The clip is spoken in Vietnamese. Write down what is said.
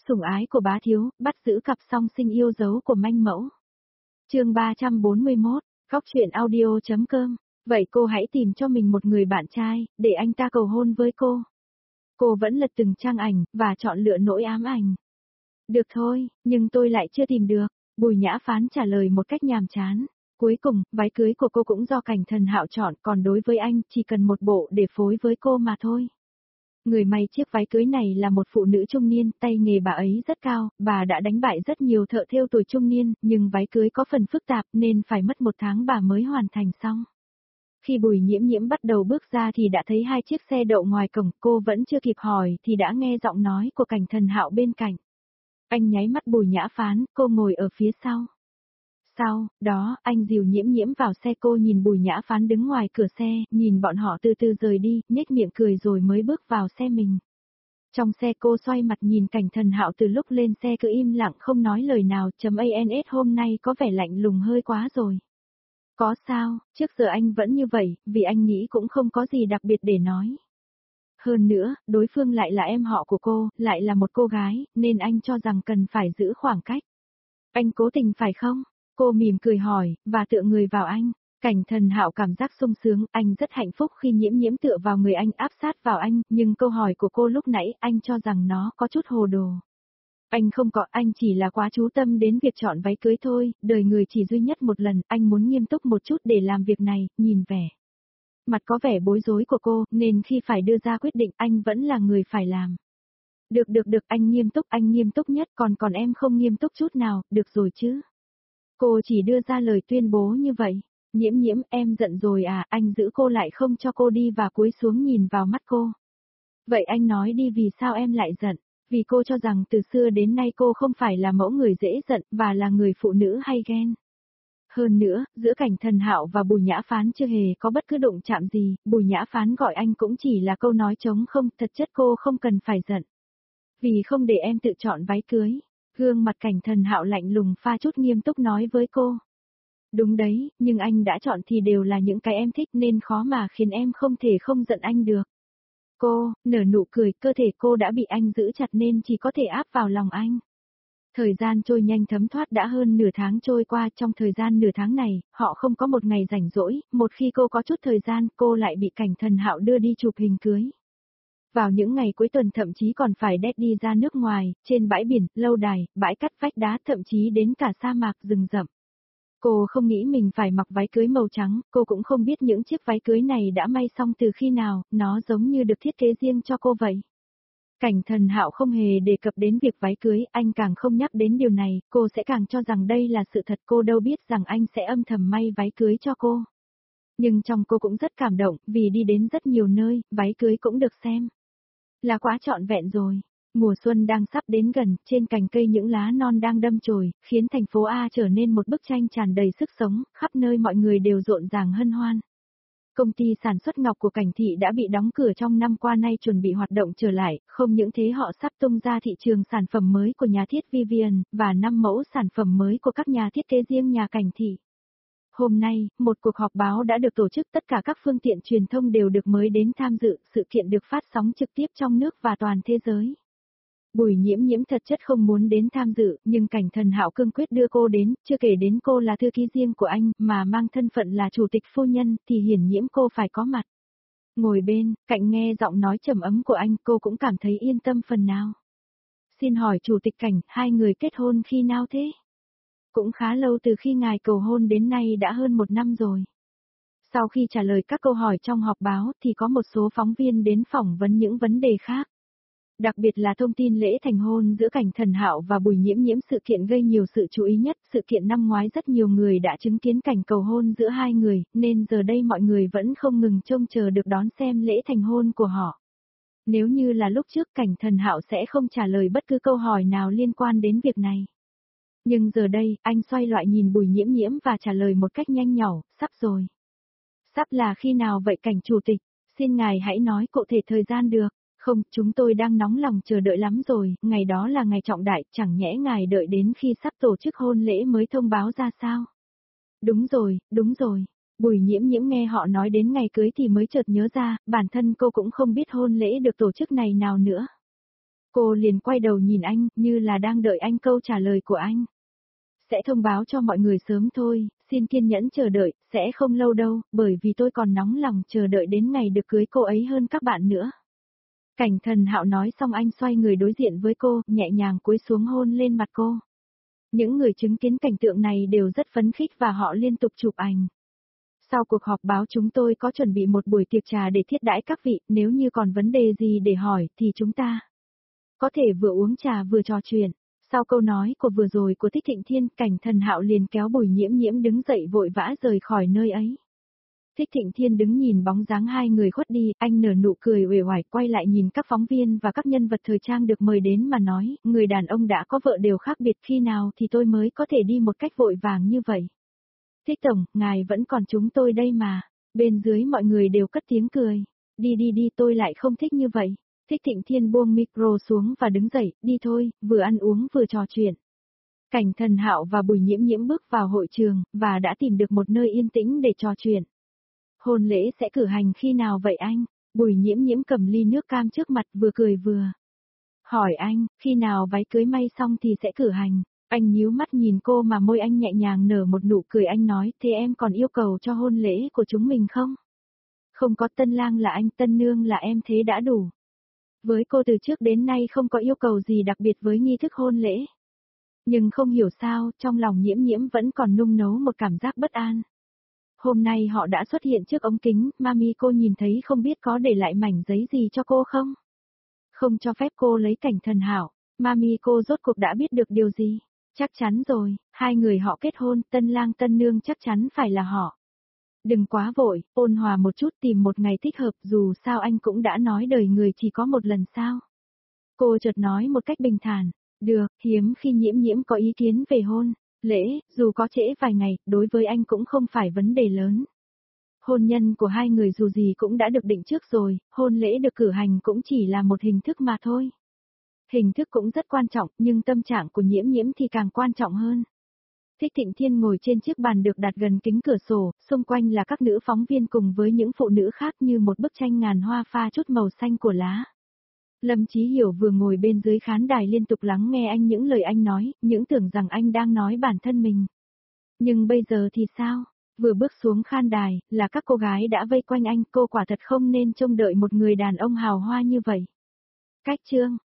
Sủng ái của bá thiếu, bắt giữ cặp song sinh yêu dấu của manh mẫu. Chương 341, Góc truyện audio.com. Vậy cô hãy tìm cho mình một người bạn trai, để anh ta cầu hôn với cô. Cô vẫn lật từng trang ảnh, và chọn lựa nỗi ám ảnh. Được thôi, nhưng tôi lại chưa tìm được. Bùi Nhã Phán trả lời một cách nhàm chán. Cuối cùng, váy cưới của cô cũng do Cảnh Thần Hạo chọn, còn đối với anh, chỉ cần một bộ để phối với cô mà thôi. Người may chiếc váy cưới này là một phụ nữ trung niên, tay nghề bà ấy rất cao, bà đã đánh bại rất nhiều thợ thêu tuổi trung niên, nhưng váy cưới có phần phức tạp nên phải mất 1 tháng bà mới hoàn thành xong. Khi Bùi Nhiễm Nhiễm bắt đầu bước ra thì đã thấy 2 chiếc xe đậu ngoài cổng, cô vẫn chưa kịp hỏi thì đã nghe giọng nói của Cảnh Thần Hạo bên cạnh. Anh nháy mắt Bùi Nhã Phán, cô ngồi ở phía sau. Sau đó, anh dìu Nhiễm Nhiễm vào xe, cô nhìn Bùi Nhã Phán đứng ngoài cửa xe, nhìn bọn họ từ từ rời đi, nhếch miệng cười rồi mới bước vào xe mình. Trong xe cô xoay mặt nhìn Cảnh Thần Hạo từ lúc lên xe cứ im lặng không nói lời nào, ans hôm nay có vẻ lạnh lùng hơi quá rồi. Có sao, trước giờ anh vẫn như vậy, vì anh nghĩ cũng không có gì đặc biệt để nói. Hơn nữa, đối phương lại là em họ của cô, lại là một cô gái, nên anh cho rằng cần phải giữ khoảng cách. Anh cố tình phải không? Cô mỉm cười hỏi, và tựa người vào anh. Cảnh Thần Hạo cảm giác sung sướng, anh rất hạnh phúc khi Nhiễm Nhiễm tựa vào người anh, áp sát vào anh, nhưng câu hỏi của cô lúc nãy, anh cho rằng nó có chút hồ đồ. Anh không có, anh chỉ là quá chú tâm đến việc chọn váy cưới thôi, đời người chỉ duy nhất một lần, anh muốn nghiêm túc một chút để làm việc này, nhìn vẻ. Mặt có vẻ bối rối của cô, nên khi phải đưa ra quyết định anh vẫn là người phải làm. Được, anh nghiêm túc nhất, còn em không nghiêm túc chút nào, được rồi chứ. Cô chỉ đưa ra lời tuyên bố như vậy. Nhiễm Nhiễm, em giận rồi à, anh giữ cô lại không cho cô đi và cúi xuống nhìn vào mắt cô. Vậy anh nói đi, vì sao em lại giận? Vì cô cho rằng từ xưa đến nay cô không phải là mẫu người dễ giận, và là người phụ nữ hay ghen. Hơn nữa, giữa Cảnh Thần Hạo và Bùi Nhã Phán chưa hề có bất cứ đụng chạm gì, Bùi Nhã Phán gọi anh cũng chỉ là câu nói trống không, thật chất cô không cần phải giận. Vì không để em tự chọn váy cưới. Gương mặt Cảnh Thần Hạo lạnh lùng pha chút nghiêm túc nói với cô. Đúng đấy, nhưng anh đã chọn thì đều là những cái em thích nên khó mà khiến em không thể không giận anh được. Cô, nở nụ cười, cơ thể cô đã bị anh giữ chặt nên chỉ có thể áp vào lòng anh. Thời gian trôi nhanh thấm thoát, đã hơn nửa tháng trôi qua, trong thời gian nửa tháng này, họ không có một ngày rảnh rỗi, một khi cô có chút thời gian, cô lại bị Cảnh Thần Hạo đưa đi chụp hình cưới. Vào những ngày cuối tuần thậm chí còn phải đét đi ra nước ngoài, trên bãi biển, lâu đài, bãi cát vách đá, thậm chí đến cả sa mạc rừng rậm. Cô không nghĩ mình phải mặc váy cưới màu trắng, cô cũng không biết những chiếc váy cưới này đã may xong từ khi nào, nó giống như được thiết kế riêng cho cô vậy. Cảnh Thần Hạo không hề đề cập đến việc váy cưới, anh càng không nhắc đến điều này, cô sẽ càng cho rằng đây là sự thật, cô đâu biết rằng anh sẽ âm thầm may váy cưới cho cô. Nhưng trong cô cũng rất cảm động, vì đi đến rất nhiều nơi, váy cưới cũng được xem. Là quá trọn vẹn rồi. Mùa xuân đang sắp đến gần, trên cành cây những lá non đang đâm chồi, khiến thành phố A trở nên một bức tranh tràn đầy sức sống, khắp nơi mọi người đều rộn ràng hân hoan. Công ty sản xuất ngọc của Cảnh Thị đã bị đóng cửa trong năm qua, nay chuẩn bị hoạt động trở lại, không những thế họ sắp tung ra thị trường sản phẩm mới của nhà thiết Vivian, và 5 mẫu sản phẩm mới của các nhà thiết kế riêng nhà Cảnh Thị. Hôm nay, một cuộc họp báo đã được tổ chức, tất cả các phương tiện truyền thông đều được mời đến tham dự, sự kiện được phát sóng trực tiếp trong nước và toàn thế giới. Bùi Nhiễm Nhiễm thật chất không muốn đến tham dự, nhưng Cảnh Thần Hạo cương quyết đưa cô đến, chưa kể đến cô là thư ký riêng của anh, mà mang thân phận là chủ tịch phu nhân, thì hiển nhiễm cô phải có mặt. Ngồi bên, cạnh nghe giọng nói trầm ấm của anh, cô cũng cảm thấy yên tâm phần nào. Xin hỏi chủ tịch Cảnh, hai người kết hôn khi nào thế? Cũng khá lâu, từ khi ngài cầu hôn đến nay đã hơn 1 năm rồi. Sau khi trả lời các câu hỏi trong họp báo thì có một số phóng viên đến phỏng vấn những vấn đề khác. Đặc biệt là thông tin lễ thành hôn giữa Cảnh Thần Hạo và Bùi Nhiễm Nhiễm, sự kiện gây nhiều sự chú ý nhất, sự kiện năm ngoái rất nhiều người đã chứng kiến cảnh cầu hôn giữa hai người, nên giờ đây mọi người vẫn không ngừng trông chờ được đón xem lễ thành hôn của họ. Nếu như là lúc trước, Cảnh Thần Hạo sẽ không trả lời bất cứ câu hỏi nào liên quan đến việc này. Nhưng giờ đây, anh xoay loại nhìn Bùi Nhiễm Nhiễm và trả lời một cách nhanh nhỏ, sắp rồi. Sắp là khi nào vậy Cảnh chủ tịch? Xin ngài hãy nói cụ thể thời gian được. Không, chúng tôi đang nóng lòng chờ đợi lắm rồi, ngày đó là ngày trọng đại, chẳng nhẽ ngài đợi đến khi sắp tổ chức hôn lễ mới thông báo ra sao? Đúng rồi. Bùi Nhiễm Nhiễm nghe họ nói đến ngày cưới thì mới chợt nhớ ra, bản thân cô cũng không biết hôn lễ được tổ chức này nào nữa. Cô liền quay đầu nhìn anh, như là đang đợi anh câu trả lời của anh. Sẽ thông báo cho mọi người sớm thôi, xin kiên nhẫn chờ đợi, sẽ không lâu đâu, bởi vì tôi còn nóng lòng chờ đợi đến ngày được cưới cô ấy hơn các bạn nữa. Cảnh Thần Hạo nói xong anh xoay người đối diện với cô, nhẹ nhàng cúi xuống hôn lên mặt cô. Những người chứng kiến cảnh tượng này đều rất phấn khích và họ liên tục chụp ảnh. Sau cuộc họp báo chúng tôi có chuẩn bị một buổi tiệc trà để thiết đãi các vị, nếu như còn vấn đề gì để hỏi thì chúng ta có thể vừa uống trà vừa trò chuyện. Sau câu nói của vừa rồi của Thích Thịnh Thiên, Cảnh Thần Hạo liền kéo Bùi Nhiễm Nhiễm đứng dậy vội vã rời khỏi nơi ấy. Thích Thịnh Thiên đứng nhìn bóng dáng hai người khuất đi, anh nở nụ cười uể oải quay lại nhìn các phóng viên và các nhân vật thời trang được mời đến mà nói, người đàn ông đã có vợ đều khác biệt, khi nào thì tôi mới có thể đi một cách vội vàng như vậy. Thích Tổng, ngài vẫn còn chúng tôi đây mà. Bên dưới mọi người đều cất tiếng cười. Đi đi đi, tôi lại không thích như vậy. Thích Thịnh Thiên buông micro xuống và đứng dậy, đi thôi, vừa ăn uống vừa trò chuyện. Cảnh Thần Hạo và Bùi Nhiễm Nhiễm bước vào hội trường, và đã tìm được một nơi yên tĩnh để trò chuyện. Hôn lễ sẽ cử hành khi nào vậy anh? Bùi Nhiễm Nhiễm cầm ly nước cam trước mặt vừa cười vừa hỏi anh, khi nào váy cưới may xong thì sẽ cử hành. Anh nhíu mắt nhìn cô mà môi anh nhẹ nhàng nở một nụ cười, anh nói, thế em còn yêu cầu cho hôn lễ của chúng mình không? Không có, tân lang là anh, tân nương là em, thế đã đủ. Với cô từ trước đến nay không có yêu cầu gì đặc biệt với nghi thức hôn lễ. Nhưng không hiểu sao, trong lòng Nhiễm Nhiễm vẫn còn nung nấu một cảm giác bất an. Hôm nay họ đã xuất hiện trước ống kính, mami cô nhìn thấy không biết có để lại mảnh giấy gì cho cô không? Không cho phép cô lấy Cảnh Thần Hạo, mami cô rốt cuộc đã biết được điều gì? Chắc chắn rồi, hai người họ kết hôn, tân lang tân nương chắc chắn phải là họ. Đừng quá vội, ôn hòa một chút, tìm một ngày thích hợp, dù sao anh cũng đã nói đời người chỉ có một lần sao. Cô chợt nói một cách bình thản, được, hiếm khi Nhiễm Nhiễm có ý kiến về hôn lễ, dù có trễ vài ngày, đối với anh cũng không phải vấn đề lớn. Hôn nhân của hai người dù gì cũng đã được định trước rồi, hôn lễ được cử hành cũng chỉ là một hình thức mà thôi. Hình thức cũng rất quan trọng, nhưng tâm trạng của Nhiễm Nhiễm thì càng quan trọng hơn. Thích Thịnh Thiên ngồi trên chiếc bàn được đặt gần kính cửa sổ, xung quanh là các nữ phóng viên cùng với những phụ nữ khác như một bức tranh ngàn hoa pha chút màu xanh của lá. Lâm Chí Hiểu vừa ngồi bên dưới khán đài liên tục lắng nghe anh những lời anh nói, những tưởng rằng anh đang nói bản thân mình. Nhưng bây giờ thì sao? Vừa bước xuống khán đài, là các cô gái đã vây quanh anh, cô quả thật không nên trông đợi một người đàn ông hào hoa như vậy. Cách chương